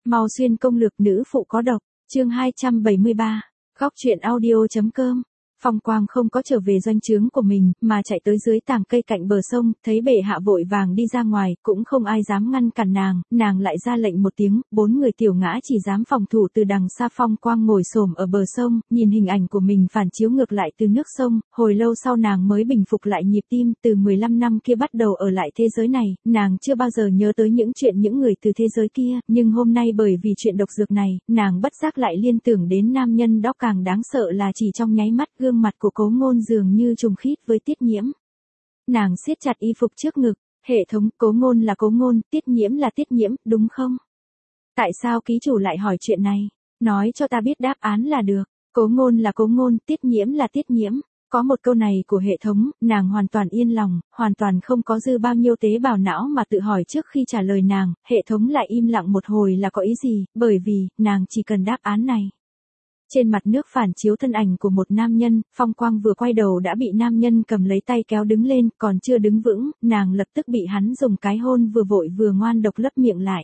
Mau xuyên công lược nữ phụ có độc, chương 273, góc truyện audio.com. Phong Quang không có trở về doanh trướng của mình, mà chạy tới dưới tàng cây cạnh bờ sông, thấy bệ hạ vội vàng đi ra ngoài, cũng không ai dám ngăn cản nàng lại ra lệnh một tiếng, 4 người tiểu ngã chỉ dám phòng thủ từ đằng xa. Phong Quang ngồi xổm ở bờ sông, nhìn hình ảnh của mình phản chiếu ngược lại từ nước sông, hồi lâu sau nàng mới bình phục lại nhịp tim. Từ 15 năm kia bắt đầu ở lại thế giới này, nàng chưa bao giờ nhớ tới những chuyện những người từ thế giới kia, nhưng hôm nay bởi vì chuyện độc dược này, nàng bất giác lại liên tưởng đến nam nhân đó. Càng đáng sợ là chỉ trong nháy mắt, gương mặt của Cố Ngôn dường như trùng khít với Tiết Nhiễm. Nàng siết chặt y phục trước ngực, hệ thống, Cố Ngôn là Cố Ngôn, Tiết Nhiễm là Tiết Nhiễm, đúng không? Tại sao ký chủ lại hỏi chuyện này? Nói cho ta biết đáp án là được. Cố Ngôn là Cố Ngôn, Tiết Nhiễm là Tiết Nhiễm. Có một câu này của hệ thống, nàng hoàn toàn yên lòng, hoàn toàn không có dư bao nhiêu tế bào não mà tự hỏi trước khi trả lời nàng. Hệ thống lại im lặng một hồi là có ý gì, bởi vì nàng chỉ cần đáp án này. Trên mặt nước phản chiếu thân ảnh của một nam nhân, Phong Quang vừa quay đầu đã bị nam nhân cầm lấy tay kéo đứng lên, còn chưa đứng vững, nàng lập tức bị hắn dùng cái hôn vừa vội vừa ngoan độc lấp miệng lại.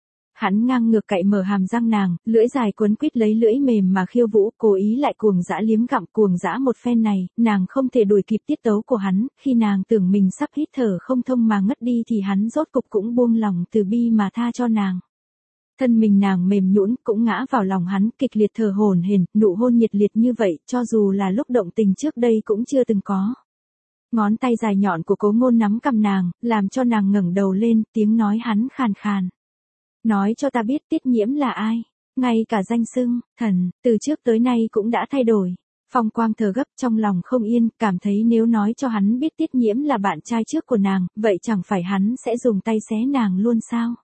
Hắn ngang ngược cạy mở hàm răng nàng, lưỡi dài quấn quýt lấy lưỡi mềm mà khiêu vũ, cố ý lại cuồng dã liếm gặm. Cuồng dã một phen này, nàng không thể đuổi kịp tiết tấu của hắn, khi nàng tưởng mình sắp hít thở không thông mà ngất đi thì hắn rốt cục cũng buông lòng từ bi mà tha cho nàng. Thân mình nàng mềm nhũn cũng ngã vào lòng hắn, kịch liệt thở hổn hển, nụ hôn nhiệt liệt như vậy, cho dù là lúc động tình trước đây cũng chưa từng có. Ngón tay dài nhọn của Cố Ngôn nắm cằm nàng, làm cho nàng ngẩng đầu lên, tiếng nói hắn khàn khàn. Nói cho ta biết Tiết Nhiễm là ai? Ngay cả danh xưng, thần, từ trước tới nay cũng đã thay đổi. Phong Quang thở gấp trong lòng không yên, cảm thấy nếu nói cho hắn biết Tiết Nhiễm là bạn trai trước của nàng, vậy chẳng phải hắn sẽ dùng tay xé nàng luôn sao?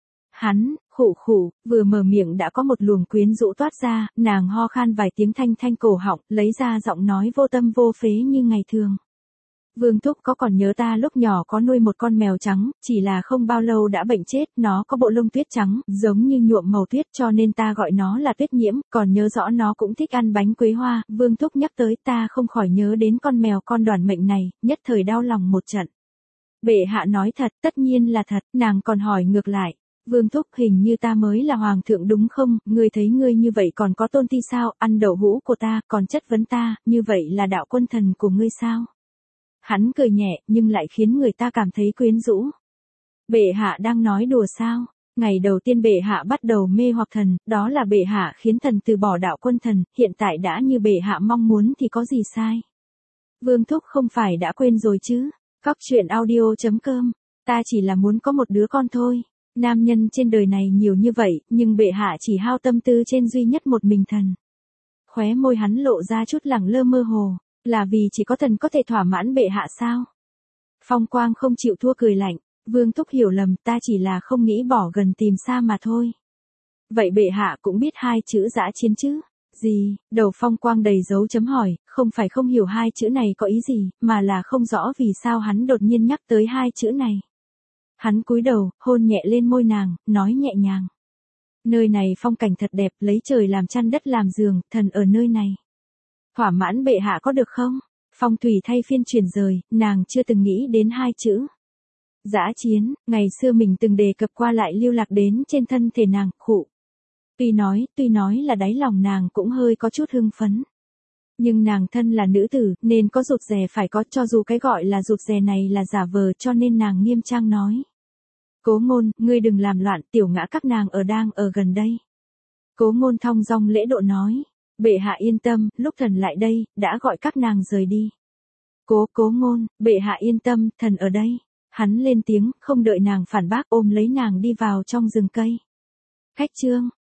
Hắn, khụ khụ, vừa mở miệng đã có một luồng quyến rũ toát ra, nàng ho khan vài tiếng thanh thanh cổ họng, lấy ra giọng nói vô tâm vô phế như ngày thường. Vương Thúc có còn nhớ ta lúc nhỏ có nuôi một con mèo trắng, chỉ là không bao lâu đã bệnh chết, nó có bộ lông tuyết trắng, giống như nhuộm màu tuyết cho nên ta gọi nó là Tuyết Nhiễm, còn nhớ rõ nó cũng thích ăn bánh quế hoa. Vương Thúc nhắc tới ta không khỏi nhớ đến con mèo con đoản mệnh này, nhất thời đau lòng một trận. Bệ hạ nói thật, tất nhiên là thật, nàng còn hỏi ngược lại. Vương Thúc, hình như ta mới là hoàng thượng đúng không, ngươi thấy ngươi như vậy còn có tôn ti sao, ăn đậu hũ của ta, còn chất vấn ta, như vậy là đạo quân thần của ngươi sao? Hắn cười nhẹ, nhưng lại khiến người ta cảm thấy quyến rũ. Bệ hạ đang nói đùa sao? Ngày đầu tiên bệ hạ bắt đầu mê hoặc thần, đó là bệ hạ khiến thần từ bỏ đạo quân thần, hiện tại đã như bệ hạ mong muốn thì có gì sai? Vương Thúc không phải đã quên rồi chứ? Góc truyện audio.com, ta chỉ là muốn có một đứa con thôi. Nam nhân trên đời này nhiều như vậy, nhưng bệ hạ chỉ hao tâm tư trên duy nhất một mình thần. Khóe môi hắn lộ ra chút lẳng lơ mơ hồ, là vì chỉ có thần có thể thỏa mãn bệ hạ sao? Phong Quang không chịu thua cười lạnh, Vương Thúc hiểu lầm, ta chỉ là không nghĩ bỏ gần tìm xa mà thôi. Vậy bệ hạ cũng biết hai chữ dã chiến chứ? Gì? Đầu Phong Quang đầy dấu chấm hỏi, không phải không hiểu hai chữ này có ý gì, mà là không rõ vì sao hắn đột nhiên nhắc tới hai chữ này. Hắn cúi đầu, hôn nhẹ lên môi nàng, nói nhẹ nhàng. Nơi này phong cảnh thật đẹp, lấy trời làm chăn đất làm giường, thần ở nơi này. Thỏa mãn bệ hạ có được không? Phong thủy thay phiên chuyển rời, nàng chưa từng nghĩ đến hai chữ. Dã chiến, ngày xưa mình từng đề cập qua lại lưu lạc đến trên thân thể nàng, khụ. Tuy nói là đáy lòng nàng cũng hơi có chút hưng phấn. Nhưng nàng thân là nữ tử, nên có rụt rè phải có, cho dù cái gọi là rụt rè này là giả vờ, cho nên nàng nghiêm trang nói. Cố Ngôn, ngươi đừng làm loạn, tiểu ngã các nàng đang ở gần đây. Cố Ngôn thong dong lễ độ nói. Bệ hạ yên tâm, lúc thần lại đây, đã gọi các nàng rời đi. Cố Ngôn, bệ hạ yên tâm, thần ở đây. Hắn lên tiếng, không đợi nàng phản bác ôm lấy nàng đi vào trong rừng cây. Khách trương,